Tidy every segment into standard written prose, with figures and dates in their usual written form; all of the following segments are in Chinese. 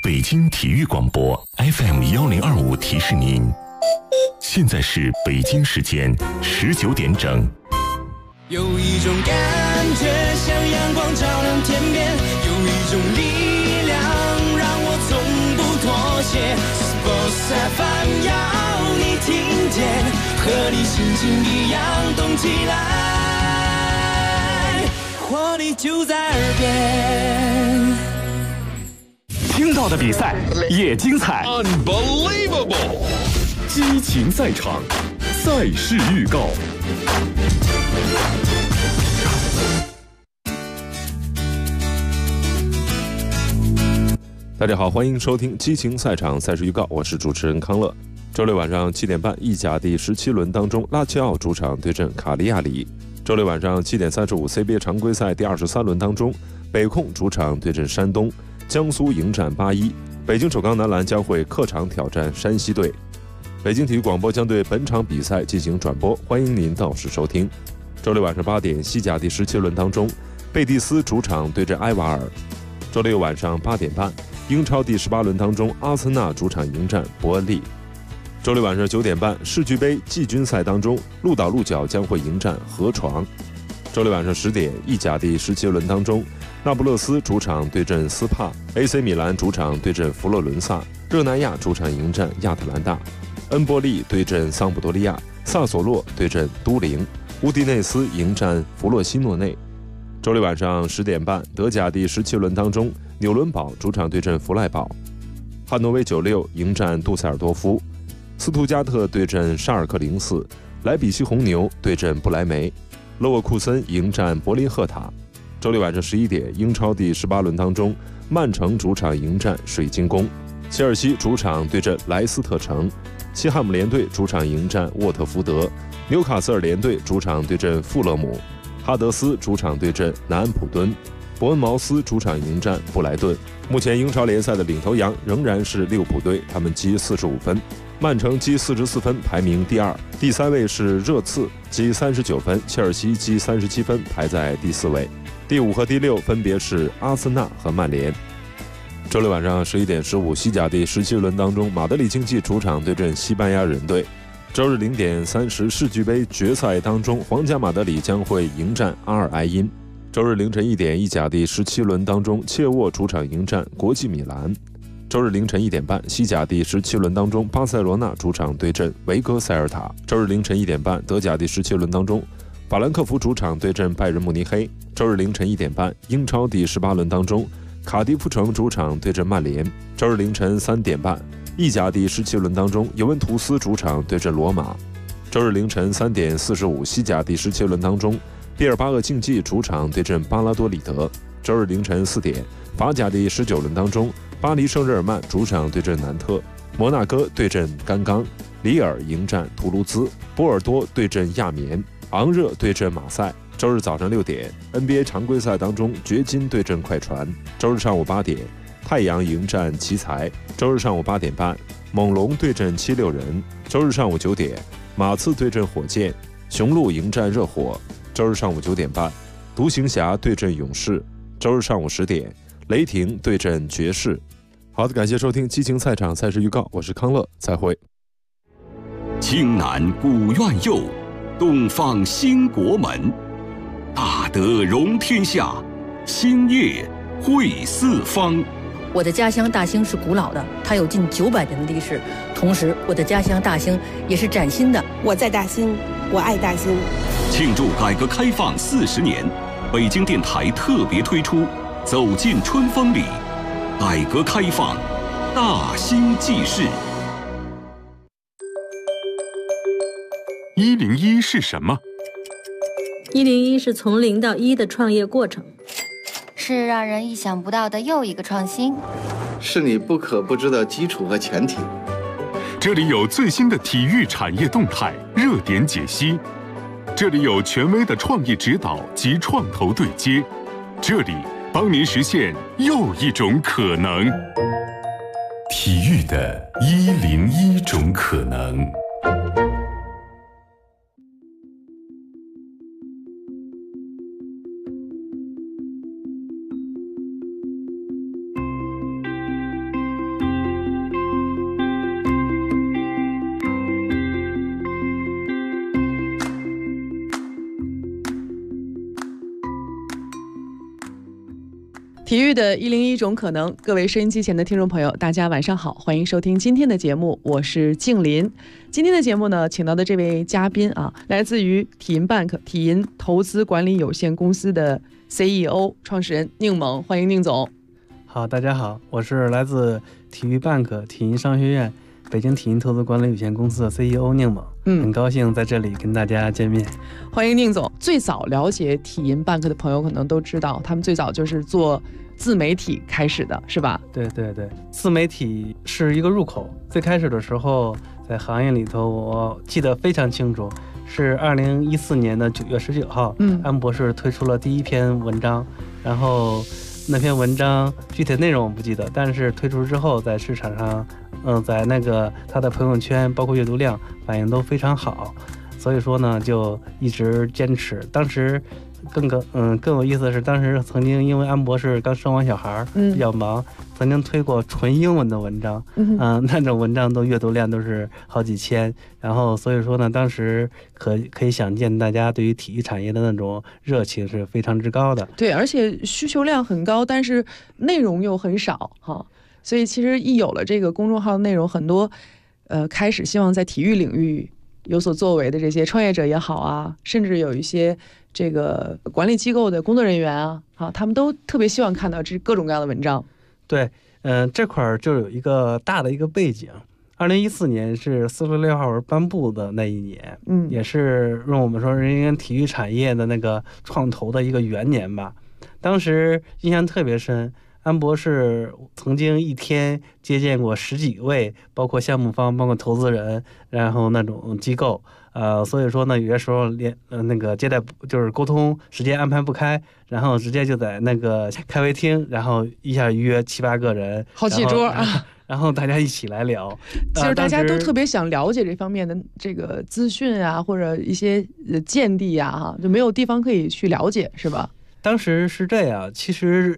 北京体育广播 FM1025提示您，现在是北京时间19点整。 有一种感觉像阳光照亮天边，有一种力量让我从不妥协。Sports FM 要你听见，和你心情一样动起来，活力就在耳边。 听到的比赛也精彩 ，Unbelievable！ 激情赛场，赛事预告。 大家好，欢迎收听激情赛场赛事预告，我是主持人康乐。周六晚上7点半，意甲第17轮当中，拉齐奥主场对阵卡利亚里。周六晚上7点35 ，CBA 常规赛第23轮当中，北控主场对阵山东，江苏迎战8-1。北京首钢男篮将会客场挑战山西队。北京体育广播将对本场比赛进行转播，欢迎您到时收听。周六晚上8点，西甲第17轮当中，贝蒂斯主场对阵埃瓦尔。周六晚上8点半，英超第18轮当中，阿森纳主场迎战伯恩利。周六晚上9点半，世俱杯季军赛当中，鹿岛鹿角将会迎战河床。周六晚上10点，意甲第17轮当中，那不勒斯主场对阵斯帕 ，AC 米兰主场对阵佛罗伦萨，热那亚主场迎战亚特兰大，恩波利对阵桑普多利亚，萨索洛对阵都灵，乌迪内斯迎战弗洛西诺内。周六晚上10点半，德甲第17轮当中，纽伦堡主场对阵弗赖堡，汉诺威96迎战杜塞尔多夫，斯图加特对阵沙尔克04，莱比锡红牛对阵不莱梅，勒沃库森迎战柏林赫塔。周六晚上11点，英超第18轮当中，曼城主场迎战水晶宫，切尔西主场对阵莱斯特城，西汉姆联队主场迎战沃特福德，纽卡斯尔联队主场对阵富勒姆，哈德斯主场对阵南安普敦，伯恩茅斯主场迎战布莱顿。目前英超联赛的领头羊仍然是利物浦队，他们积45分，曼城积44分，排名第2，第3位是热刺积39分，切尔西积37分，排在第4位。第5和第6分别是阿森纳和曼联。周六晚上11点15，西甲第17轮当中，马德里竞技主场对阵西班牙人队。周日0点30，世俱杯决赛当中，皇家马德里将会迎战阿尔埃因。周日凌晨1点，意甲第17轮当中，切沃主场迎战国际米兰。周日凌晨1点半，西甲第17轮当中，巴塞罗那主场对阵维戈塞尔塔。周日凌晨1点半，德甲第17轮当中，法兰克福主场对阵拜仁慕尼黑。周日凌晨1点半，英超第18轮当中，卡迪夫城主场对阵曼联。周日凌晨3点半，意甲第17轮当中，尤文图斯主场对阵罗马。周日凌晨3点45，西甲第17轮当中，毕尔巴鄂竞技主场对阵巴拉多里德。周日凌晨4点，法甲第19轮当中，巴黎圣日耳曼主场对阵南特，摩纳哥对阵甘刚，里尔迎战图卢兹，波尔多对阵亚眠，昂热对阵马赛。周日早上6点 ，NBA 常规赛当中，掘金对阵快船。周日上午8点，太阳迎战奇才。周日上午8点半，猛龙对阵76人。周日上午9点，马刺对阵火箭，雄鹿迎战热火。周日上午9点半，独行侠对阵勇士。周日上午10点，雷霆对阵爵士。好的，感谢收听激情赛场赛事预告，我是康乐，再会。 青南古院右，东方兴国门，大德容天下，兴业惠四方。 我的家乡大兴是古老的，它有近900年的历史。同时，我的家乡大兴也是崭新的。 我在大兴，我爱大兴。 庆祝改革开放40年，北京电台特别推出《走进春风里》，改革开放，大兴纪事。 101是什么 ？101是从0到1的创业过程， 是让人意想不到的又一个创新， 是你不可不知的基础和前提。 这里有最新的体育产业动态、热点解析，这里有权威的创意指导及创投对接，这里帮您实现又一种可能。 体育的101种可能。 体育的101种可能，各位收音机前的听众朋友，大家晚上好，欢迎收听今天的节目，我是静林。今天的节目呢，请到的这位嘉宾啊，来自于体银 Bank 体银投资管理有限公司的 CEO 创始人宁猛，欢迎宁总。 好，大家好，我是来自体育 Bank 体银商学院北京体银投资管理有限公司的 CEO 宁猛，很高兴在这里跟大家见面。 欢迎宁总。最早了解体银 Bank 的朋友可能都知道，他们最早就是做自媒体开始的，是吧？ 对对对，自媒体是一个入口。最开始的时候，在行业里头，我记得非常清楚，是2014年的9月19号，安博士推出了第一篇文章，然后那篇文章具体内容我不记得，但是推出之后在市场上在那个他的朋友圈包括阅读量反应都非常好，所以说呢就一直坚持。当时更有意思的是，当时曾经因为安博士刚生完小孩比较忙，曾经推过纯英文的文章，那种文章都阅读量都是好几千，然后所以说呢当时可以想见大家对于体育产业的那种热情是非常之高的。 对，而且需求量很高，但是内容又很少哈。所以其实一有了这个公众号的内容，很多开始希望在体育领域有所作为的这些创业者也好啊，甚至有一些这个管理机构的工作人员啊，他们都特别希望看到这各种各样的文章。 对，这块就有一个大的一个背景。2014年是46号文颁布的那一年，也是用我们说人家体育产业的那个创投的一个元年吧。当时印象特别深，安博士曾经一天接见过10几位，包括项目方，包括投资人，然后那种机构，所以说呢，有些时候连那个接待就是沟通时间安排不开，然后直接就在那个开会厅，然后一下约7、8个人， 好几桌啊， 然后大家一起来聊。 其实大家都特别想了解这方面的这个资讯啊，或者一些见地啊，哈，就没有地方可以去了解，是吧？ 当时是这样，其实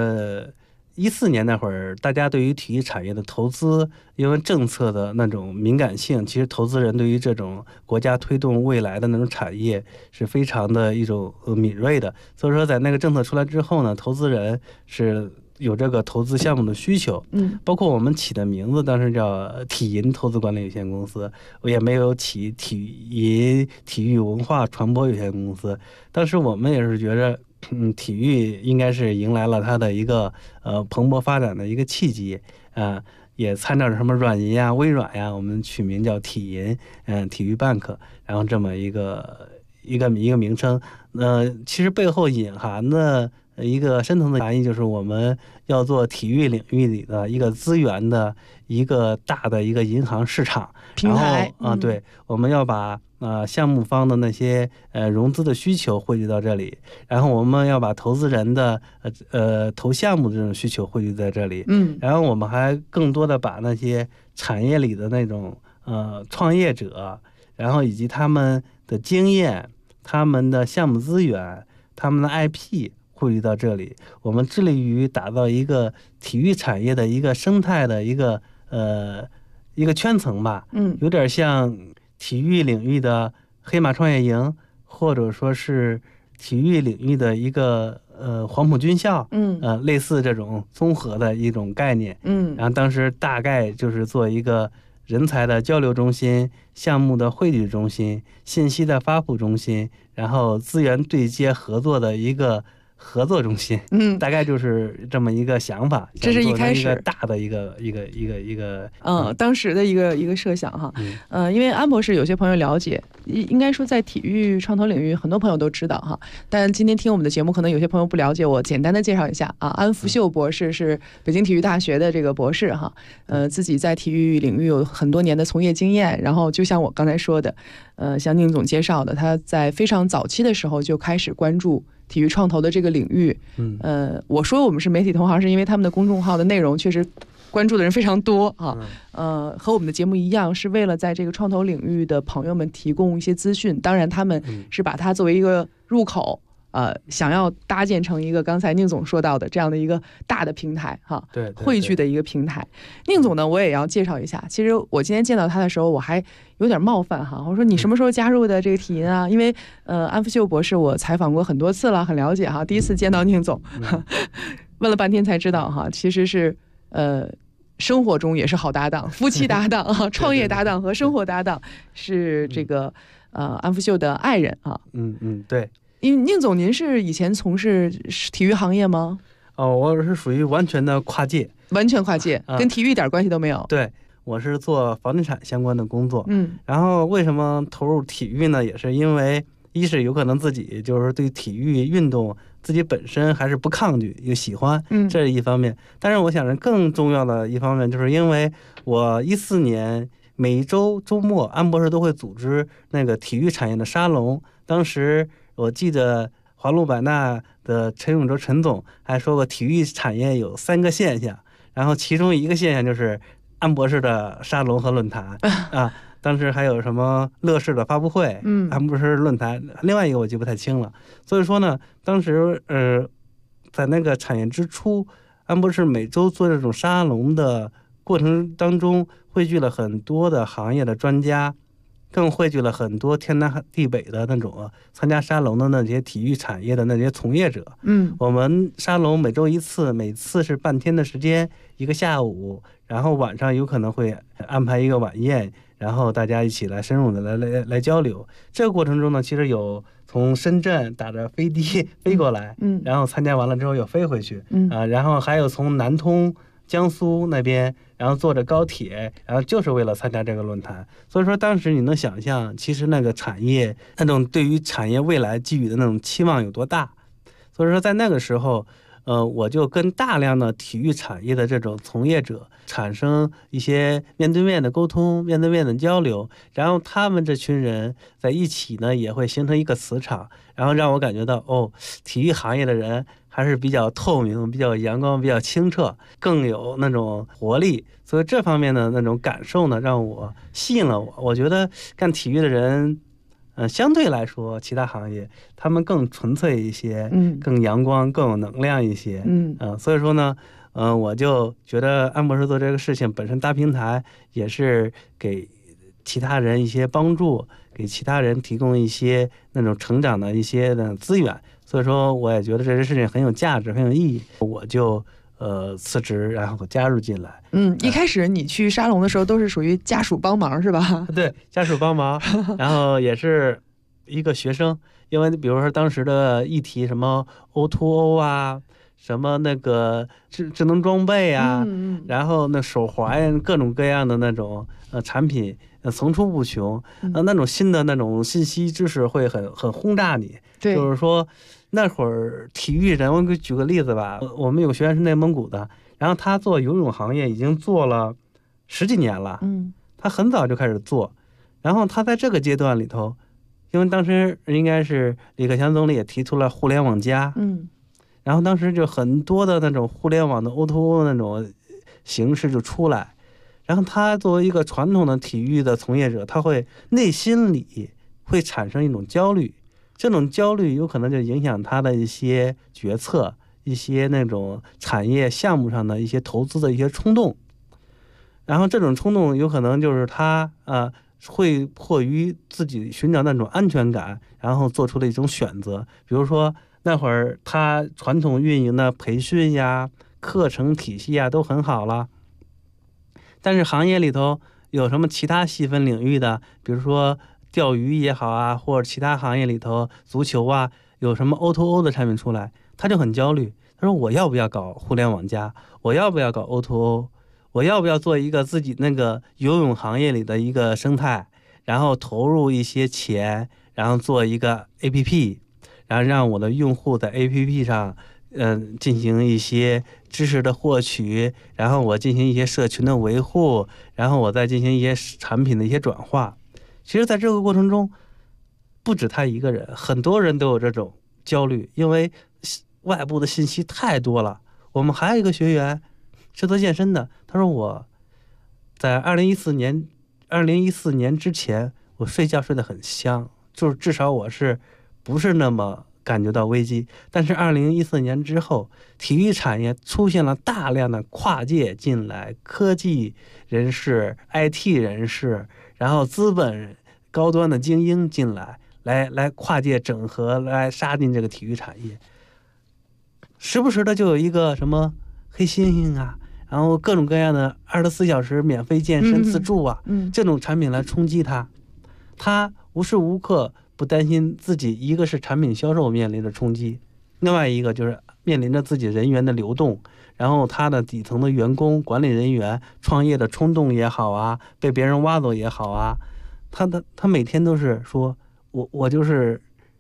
14年那会儿，大家对于体育产业的投资，因为政策的那种敏感性，其实投资人对于这种国家推动未来的那种产业是非常的一种敏锐的。所以说，在那个政策出来之后呢，投资人是有这个投资项目的需求。包括我们起的名字当时叫体银投资管理有限公司，我也没有起体育文化传播有限公司。当时我们也是觉着体育应该是迎来了它的一个蓬勃发展的一个契机，也参照着什么软银呀、微软呀，我们取名叫体银，体育 Bank， 然后这么一个名称。其实背后隐含的一个深层的含义就是我们要做体育领域里的一个资源的一个大的一个银行市场平台对，我们要把项目方的那些融资的需求汇聚到这里，然后我们要把投资人的投项目的这种需求汇聚在这里，然后我们还更多的把那些产业里的那种创业者，然后以及他们的经验、他们的项目资源、他们的 IP 汇聚到这里，我们致力于打造一个体育产业的一个生态的一个圈层吧，有点像体育领域的黑马创业营，或者说是体育领域的一个黄埔军校，类似这种综合的一种概念，然后当时大概就是做一个人才的交流中心、项目的汇聚中心、信息的发布中心，然后资源对接合作的一个合作中心，大概就是这么一个想法。 这是一开始一个大的一个当时的一个设想哈。因为安博士有些朋友了解，应该说在体育创投领域很多朋友都知道哈，但今天听我们的节目可能有些朋友不了解，我简单的介绍一下啊。安福秀博士是北京体育大学的这个博士哈，自己在体育领域有很多年的从业经验，然后就像我刚才说的，像宁总介绍的，他在非常早期的时候就开始关注体育创投的这个领域。我说我们是媒体同行，是因为他们的公众号的内容确实关注的人非常多啊。和我们的节目一样，是为了在这个创投领域的朋友们提供一些资讯。当然，他们是把它作为一个入口，想要搭建成一个刚才宁总说到的这样的一个大的平台哈， 对， 汇聚的一个平台。宁总呢，我也要介绍一下。其实我今天见到他的时候，我还有点冒犯哈，我说你什么时候加入的这个体银啊？因为安福秀博士我采访过很多次了，很了解哈。第一次见到宁总， 问了半天才知道哈，其实是生活中也是好搭档，夫妻搭档啊，创业搭档和生活搭档是这个安福秀的爱人啊。 对。 宁总，您是以前从事体育行业吗？ 我是属于完全的跨界， 完全跨界，跟体育一点关系都没有。 对，我是做房地产相关的工作。然后为什么投入体育呢？也是因为一是有可能自己就是对体育运动自己本身还是不抗拒，又喜欢，这是一方面。但是我想着更重要的一方面，就是因为我14年每一周周末安博士都会组织那个体育产业的沙龙，当时我记得华路百纳的陈永洲陈总还说过，体育产业有3个现象，然后其中一个现象就是安博士的沙龙和论坛啊。当时还有什么乐视的发布会，安博士论坛，另外一个我记不太清了。所以说呢，当时在那个产业之初，安博士每周做这种沙龙的过程当中，汇聚了很多的行业的专家，更汇聚了很多天南地北的那种参加沙龙的那些体育产业的那些从业者。我们沙龙每周1次，每次是半天的时间，1个下午，然后晚上有可能会安排一个晚宴，然后大家一起来深入的来交流。这个过程中呢，其实有从深圳打着飞的飞过来，然后参加完了之后又飞回去，然后还有从南通江苏那边，然后坐着高铁，然后就是为了参加这个论坛。所以说当时你能想象，其实那个产业那种对于产业未来寄予的那种期望有多大。所以说在那个时候我就跟大量的体育产业的这种从业者产生一些面对面的沟通，面对面的交流，然后他们这群人在一起呢，也会形成一个磁场，然后让我感觉到体育行业的人还是比较透明，比较阳光，比较清澈，更有那种活力。所以这方面的那种感受呢，让我吸引了我。我觉得干体育的人相对来说其他行业他们更纯粹一些，更阳光，更有能量一些。所以说呢我就觉得安博士做这个事情本身搭平台，也是给其他人一些帮助，给其他人提供一些那种成长的一些的资源。所以说我也觉得这件事情很有价值，很有意义，我就辞职，然后加入进来。 一开始你去沙龙的时候都是属于家属帮忙是吧？ 对，家属帮忙，然后也是一个学生，因为比如说当时的议题什么 O2O 啊，什么那个智能装备啊，然后那手环各种各样的那种产品层出不穷，那种新的那种信息知识会很轰炸你。 对， 就是说那会儿体育人，我给举个例子吧，我们有个学员是内蒙古的，然后他做游泳行业已经做了10几年了，他很早就开始做，然后他在这个阶段里头，因为当时应该是李克强总理也提出了互联网加，然后当时就很多的那种互联网的 O2O 那种形式就出来，然后他作为一个传统的体育的从业者，他会内心里会产生一种焦虑，这种焦虑有可能就影响他的一些决策，一些那种产业项目上的一些投资的一些冲动，然后这种冲动有可能就是他会迫于自己寻找那种安全感，然后做出的一种选择。比如说那会儿他传统运营的培训呀、课程体系呀都很好了，但是行业里头有什么其他细分领域的，比如说钓鱼也好啊，或者其他行业里头足球啊，有什么 O2O 的产品出来，他就很焦虑。他说我要不要搞互联网加，我要不要搞 O2O， 我要不要做一个自己那个游泳行业里的一个生态，然后投入一些钱，然后做一个 APP， 然后让我的用户在 APP 上进行一些知识的获取，然后我进行一些社群的维护，然后我再进行一些产品的一些转化。其实在这个过程中不止他一个人，很多人都有这种焦虑，因为外部的信息太多了。我们还有一个学员是做健身的，他说我在2014年之前我睡觉睡得很香，就是至少我是不是那么感觉到危机。但是2014年之后，体育产业出现了大量的跨界进来，科技人士、IT 人士，然后资本高端的精英进来，来跨界整合，来杀进这个体育产业。 时不时的就有一个什么黑猩猩啊，然后各种各样的24小时免费健身自助啊，这种产品来冲击它，它无时无刻不担心自己，一个是产品销售面临着冲击，另外一个就是面临着自己人员的流动，然后他的底层的员工、管理人员创业的冲动也好啊，被别人挖走也好啊，他每天都是说我就是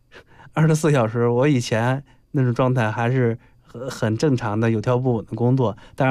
24小时，我以前那种状态还是很正常的有条不紊的工作，但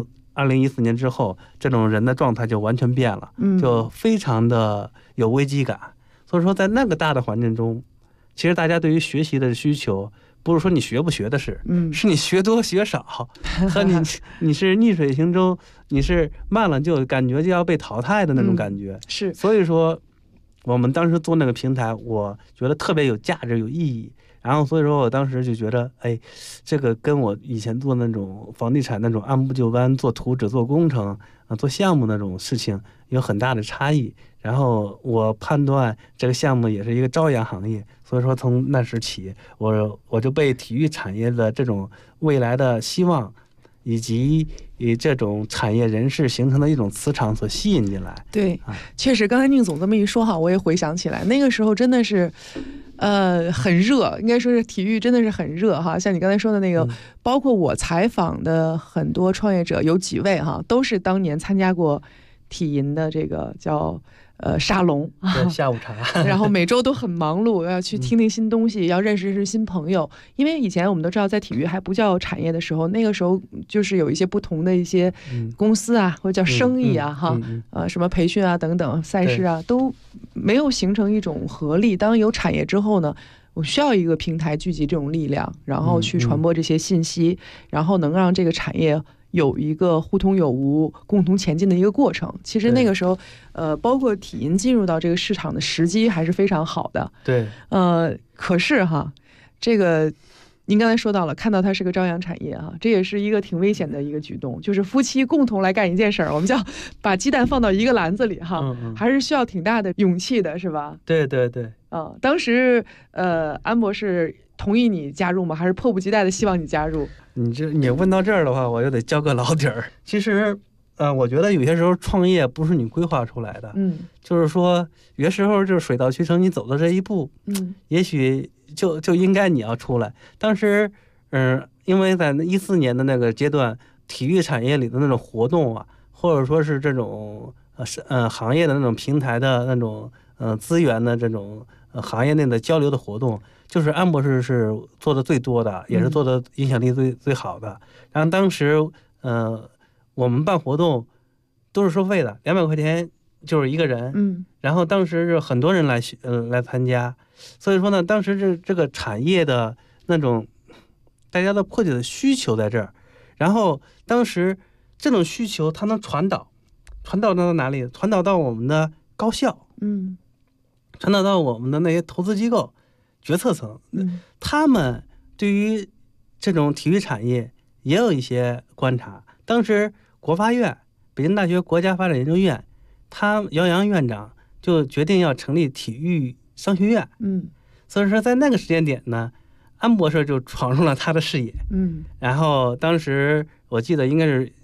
2014年之后，这种人的状态就完全变了，就非常的有危机感。所以说在那个大的环境中，其实大家对于学习的需求不是说你学不学的事，是你学多学少和你是逆水行舟，你是慢了就感觉就要被淘汰的那种感觉， 是。 所以说我们当时做那个平台，我觉得特别有价值有意义，然后所以说我当时就觉得，哎，这个跟我以前做那种房地产那种按部就班做图纸做工程做项目那种事情有很大的差异，然后我判断这个项目也是一个朝阳行业，所以说从那时起我就被体育产业的这种未来的希望以及以这种产业人士形成的一种磁场所吸引进来。 对，确实刚才宁总这么一说哈，我也回想起来那个时候真的是很热，应该说是体育真的是很热哈。像你刚才说的那个，包括我采访的很多创业者有几位哈，都是当年参加过体银的这个叫沙龙下午茶然后每周都很忙碌，要去听听新东西，要认识新朋友。因为以前我们都知道在体育还不叫产业的时候，那个时候就是有一些不同的一些公司啊，或者叫生意啊什么培训啊等等赛事啊都没有形成一种合力。当有产业之后呢，我需要一个平台聚集这种力量，然后去传播这些信息，然后能让这个产业有一个互通有无、共同前进的一个过程。其实那个时候，包括体银进入到这个市场的时机还是非常好的。 对， 可是哈，这个您刚才说到了，看到它是个朝阳产业哈，这也是一个挺危险的一个举动，就是夫妻共同来干一件事儿，我们叫把鸡蛋放到一个篮子里哈，还是需要挺大的勇气的，是吧？ 对对对。 当时安博士同意你加入吗？还是迫不及待的希望你加入？ 你问到这儿的话，我就得交个老底儿。其实，我觉得有些时候创业不是你规划出来的，就是说有些时候就是水到渠成，你走到这一步，也许就应该你要出来。当时，因为在14年的那个阶段，体育产业里的那种活动啊，或者说是这种行业的那种平台的那种资源的这种行业内的交流的活动。就是安博士是做的最多的，也是做的影响力最好的。然后当时，我们办活动都是收费的，200块钱就是一个人。然后当时是很多人来参加，所以说呢，当时这个产业的那种大家的迫切的需求在这儿。然后当时这种需求它能传导到哪里？传导到我们的高校，传导到我们的那些投资机构。决策层，他们对于这种体育产业也有一些观察。当时国发院、北京大学国家发展研究院，姚洋院长就决定要成立体育商学院。所以说在那个时间点呢，安博士就闯入了他的视野。然后当时我记得应该是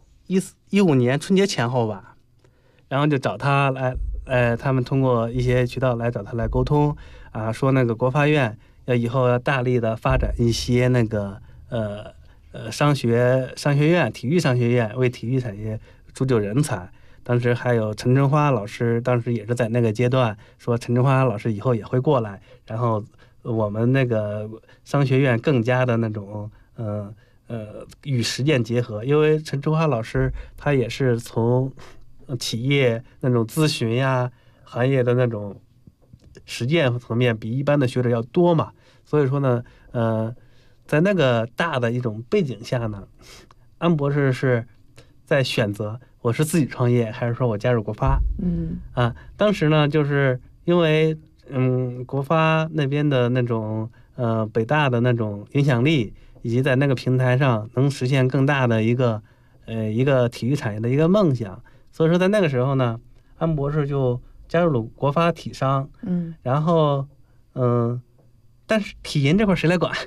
15年春节前后吧，然后就找他来，他们通过一些渠道来找他来沟通。说那个国发院以后要大力的发展一些那个商学院、体育商学院，为体育产业铸就人才。当时还有陈春花老师，当时也是在那个阶段说陈春花老师以后也会过来，然后我们那个商学院更加的那种与实践结合。因为陈春花老师他也是从企业那种咨询呀、行业的那种实践层面比一般的学者要多嘛，所以说呢，在那个大的一种背景下呢，安博士是在选择我是自己创业还是说我加入国发。当时呢，就是因为国发那边的那种北大的那种影响力，以及在那个平台上能实现更大的一个体育产业的一个梦想，所以说在那个时候呢，安博士就加入了国发体商。然后但是体银这块谁来管？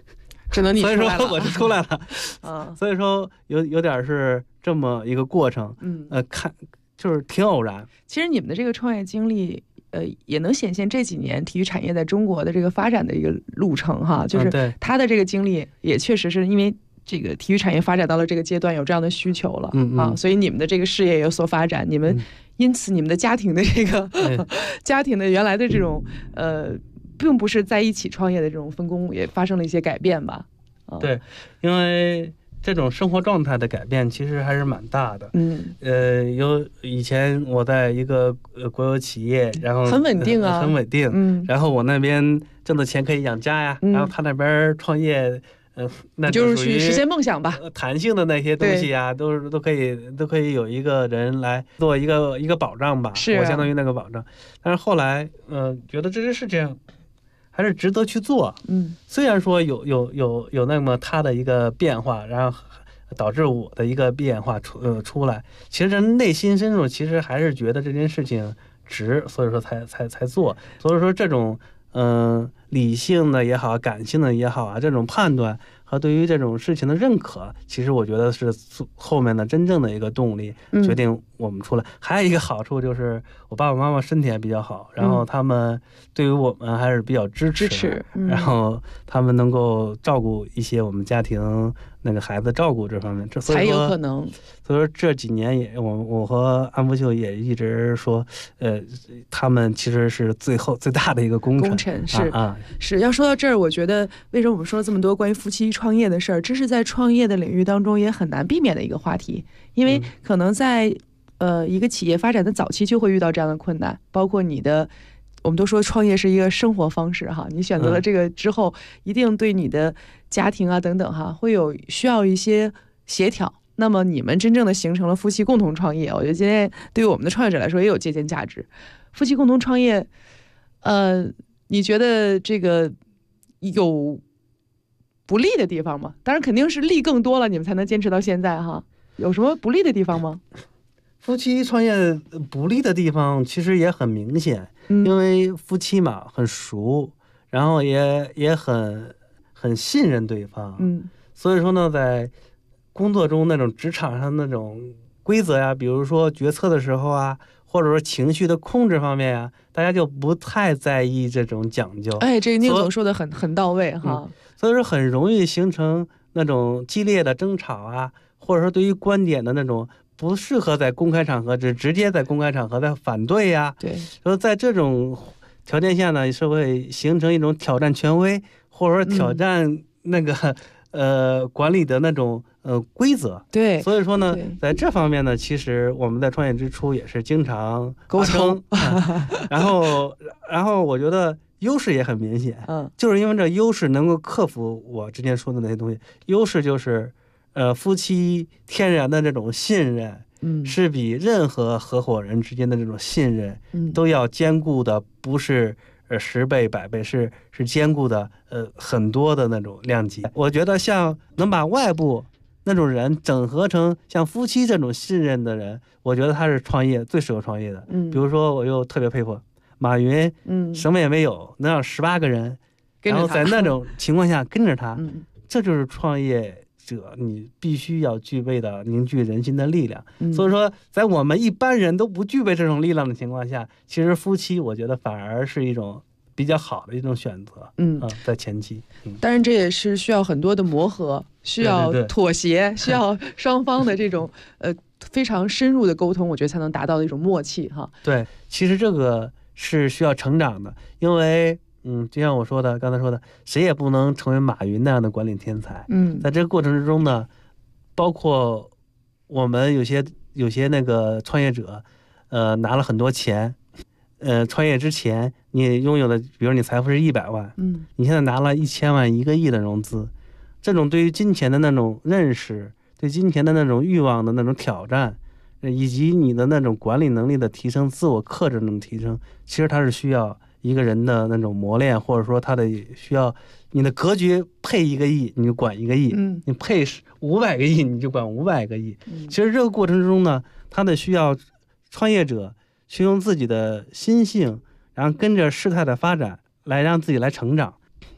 只能你出来了。 所以说我就出来了。所以说有点是这么一个过程。看就是挺偶然。 其实你们的这个创业经历，也能显现这几年体育产业在中国的这个发展的一个路程哈。就是他的这个经历也确实是因为这个体育产业发展到了这个阶段，有这样的需求了所以你们的这个事业有所发展，你们因此你们的家庭的这个家庭的原来的这种并不是在一起创业的这种分工也发生了一些改变吧？ 对，因为这种生活状态的改变其实还是蛮大的。有以前我在一个国有企业，然后很稳定啊， 很稳定。然后我那边挣的钱可以养家呀，然后他那边创业。那就是去实现梦想吧。 弹性的那些东西啊，都可以有一个人来做一个保障吧。 是， 我相当于那个保障。但是后来，觉得这件事情还是值得去做。虽然说有那么它的一个变化，然后导致我的一个变化出来，其实内心深处其实还是觉得这件事情值，所以说才做。所以说这种。理性的也好，感性的也好啊，这种判断和对于这种事情的认可，其实我觉得是后面的真正的一个动力，决定我们出来。还有一个好处就是我爸爸妈妈身体还比较好，然后他们对于我们还是比较支持，然后他们能够照顾一些我们家庭那个孩子照顾这方面，这才有可能。 所以说这几年也我和安福秀也一直说，他们其实是最大的一个功臣是要说到这儿，我觉得为什么我们说了这么多关于夫妻创业的事儿，这是在创业的领域当中也很难避免的一个话题，因为可能在一个企业发展的早期就会遇到这样的困难，包括我们都说创业是一个生活方式哈，你选择了这个之后，一定对你的家庭啊等等哈，会需要一些协调。那么你们真正的形成了夫妻共同创业，我觉得今天对于我们的创业者来说也有借鉴价值。夫妻共同创业，你觉得这个有不利的地方吗？当然肯定是利更多了，你们才能坚持到现在哈。有什么不利的地方吗？ 夫妻创业不利的地方其实也很明显，因为夫妻嘛很熟，然后也很信任对方，所以说呢，在工作中那种职场上那种规则呀，比如说决策的时候啊，或者说情绪的控制方面啊，大家就不太在意这种讲究。 这个宁总说的很到位哈。 所以说很容易形成那种激烈的争吵啊，或者说对于观点的那种不适合在公开场合直接在公开场合在反对呀。 对， 所以在这种条件下呢，是会形成一种挑战权威，或者说挑战那个管理的那种规则。 对， 所以说呢，在这方面呢，其实我们在创业之初也是经常沟通， 然后我觉得优势也很明显，就是因为这优势能够克服我之前说的那些东西。优势就是夫妻天然的这种信任，是比任何合伙人之间的这种信任，都要兼顾的，不是10倍100倍，是兼顾的很多的那种量级。我觉得像能把外部那种人整合成像夫妻这种信任的人，我觉得他是创业最适合创业的。比如说我又特别佩服马云，什么也没有，能让18个人，然后在那种情况下跟着他，这就是创业者你必须要具备的凝聚人心的力量。所以说在我们一般人都不具备这种力量的情况下，其实夫妻我觉得反而是一种比较好的一种选择。在前期， 当然这也是需要很多的磨合，需要妥协，需要双方的这种非常深入的沟通，我觉得才能达到的一种默契哈。 对，其实这个是需要成长的，因为就像我说的，刚才说的，谁也不能成为马云那样的管理天才。在这个过程之中呢，包括我们有些那个创业者，拿了很多钱，创业之前你拥有的，比如你财富是100万，你现在拿了1000万、1个亿的融资，这种对于金钱的那种认识，对金钱的那种欲望的那种挑战，以及你的那种管理能力的提升、自我克制的那种提升，其实它是需要一个人的那种磨练，或者说他的需要你的格局配1个亿你就管1个亿，你配500个亿你就管500个亿。其实这个过程之中呢，他的需要创业者去用自己的心性，然后跟着事态的发展来让自己来成长。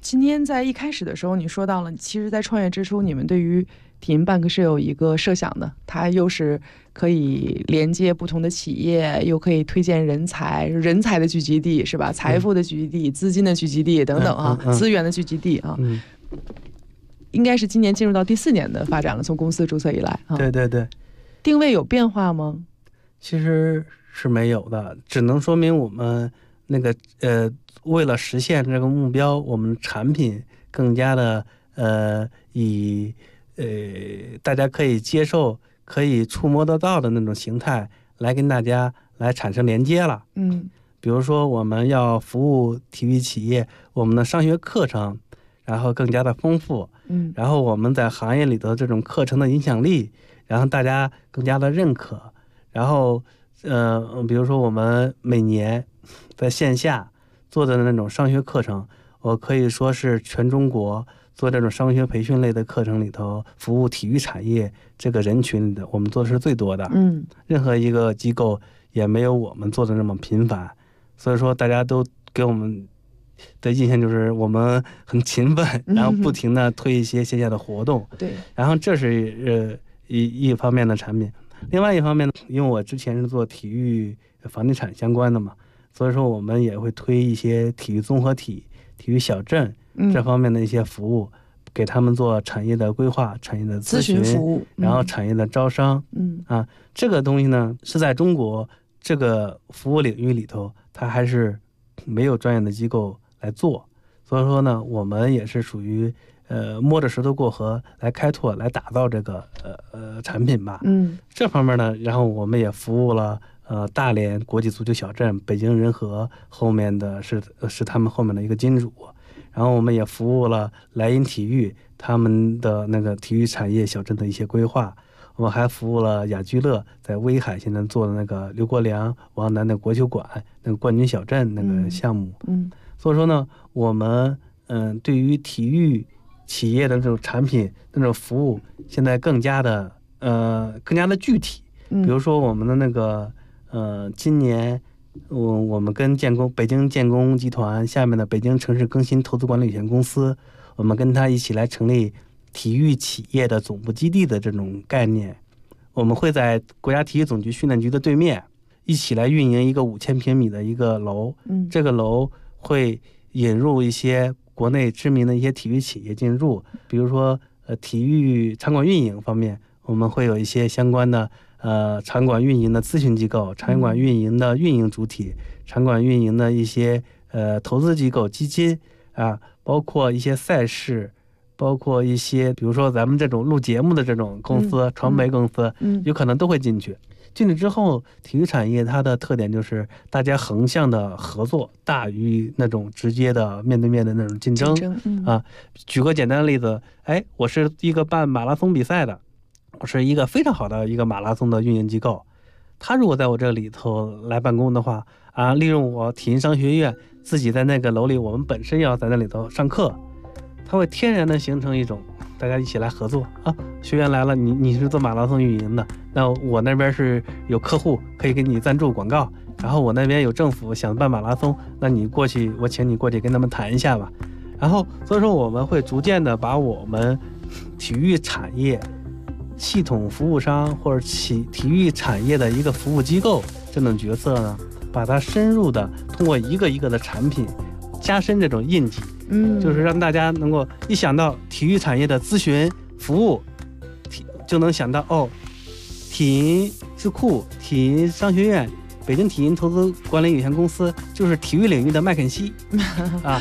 今天在一开始的时候，你说到了，其实在创业之初，你们对于体音 Bank 是有一个设想的，它又是可以连接不同的企业，又可以推荐人才的聚集地，是吧？财富的聚集地、资金的聚集地等等啊，资源的聚集地啊。应该是今年进入到第4年的发展了，从公司注册以来啊。 对对对。 定位有变化吗？ 其实是没有的，只能说明我们那个为了实现这个目标，我们产品更加的以大家可以接受、可以触摸得到的那种形态来跟大家来产生连接了。比如说我们要服务体育企业，我们的商学课程然后更加的丰富，然后我们在行业里头这种课程的影响力，然后大家更加的认可，然后比如说我们每年在线下做的那种商学课程，我可以说是全中国做这种商学培训类的课程里头，服务体育产业这个人群里的，我们做的是最多的。任何一个机构也没有我们做的那么频繁，所以说大家都给我们的印象就是我们很勤奋，然后不停的推一些线下的活动。 对， 然后这是一方面的产品。另外一方面呢，因为我之前是做体育房地产相关的嘛，所以说我们也会推一些体育综合体、体育小镇这方面的一些服务，给他们做产业的规划、产业的咨询服务， 然后产业的招商。这个东西呢是在中国这个服务领域里头，它还是没有专业的机构来做，所以说呢，我们也是属于摸着石头过河来开拓、来打造这个产品吧。这方面呢，然后我们也服务了大连国际足球小镇、北京人和后面的是他们后面的一个金主，然后我们也服务了莱茵体育他们的那个体育产业小镇的一些规划。我们还服务了雅居乐在威海现在做的那个刘国梁、王楠的国球馆那个冠军小镇那个项目。所以说呢，我们对于体育企业的这种产品、那种服务，现在更加的具体。比如说我们的那个今年我们跟北京建工集团下面的北京城市更新投资管理有限公司，我们跟他一起来成立体育企业的总部基地的这种概念。我们会在国家体育总局训练局的对面一起来运营一个5000平米的一个楼。这个楼会引入一些国内知名的一些体育企业进入，比如说体育场馆运营方面，我们会有一些相关的场馆运营的咨询机构、场馆运营的运营主体、场馆运营的一些投资机构、基金啊，包括一些赛事，包括一些比如说咱们这种录节目的这种公司、传媒公司，有可能都会进去。进去之后，体育产业它的特点就是大家横向的合作大于那种直接的面对面的那种竞争啊。举个简单的例子，我是一个办马拉松比赛的，我是一个非常好的一个马拉松的运营机构，他如果在我这里头来办公的话啊，利用我体育商学院自己在那个楼里，我们本身要在那里头上课，它会天然的形成一种大家一起来合作啊。学员来了，你是做马拉松运营的，那我那边是有客户可以给你赞助广告，然后我那边有政府想办马拉松，那你过去，我请你过去跟他们谈一下吧。然后所以说我们会逐渐的把我们体育产业系统服务商或者体育产业的一个服务机构这种角色呢，把它深入的通过一个一个的产品加深这种印记，就是让大家能够一想到体育产业的咨询服务，就能想到体育智库、体育商学院、北京体育投资管理有限公司就是体育领域的麦肯锡啊。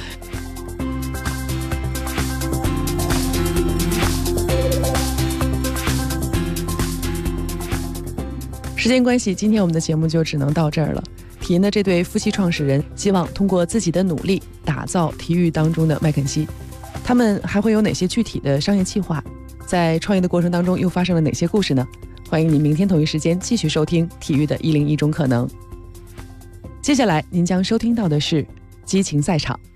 时间关系，今天我们的节目就只能到这儿了。体音的这对夫妻创始人希望通过自己的努力打造体育当中的麦肯锡。他们还会有哪些具体的商业计划？在创业的过程当中又发生了哪些故事呢？欢迎您明天同一时间继续收听体育的101种可能。接下来您将收听到的是激情赛场。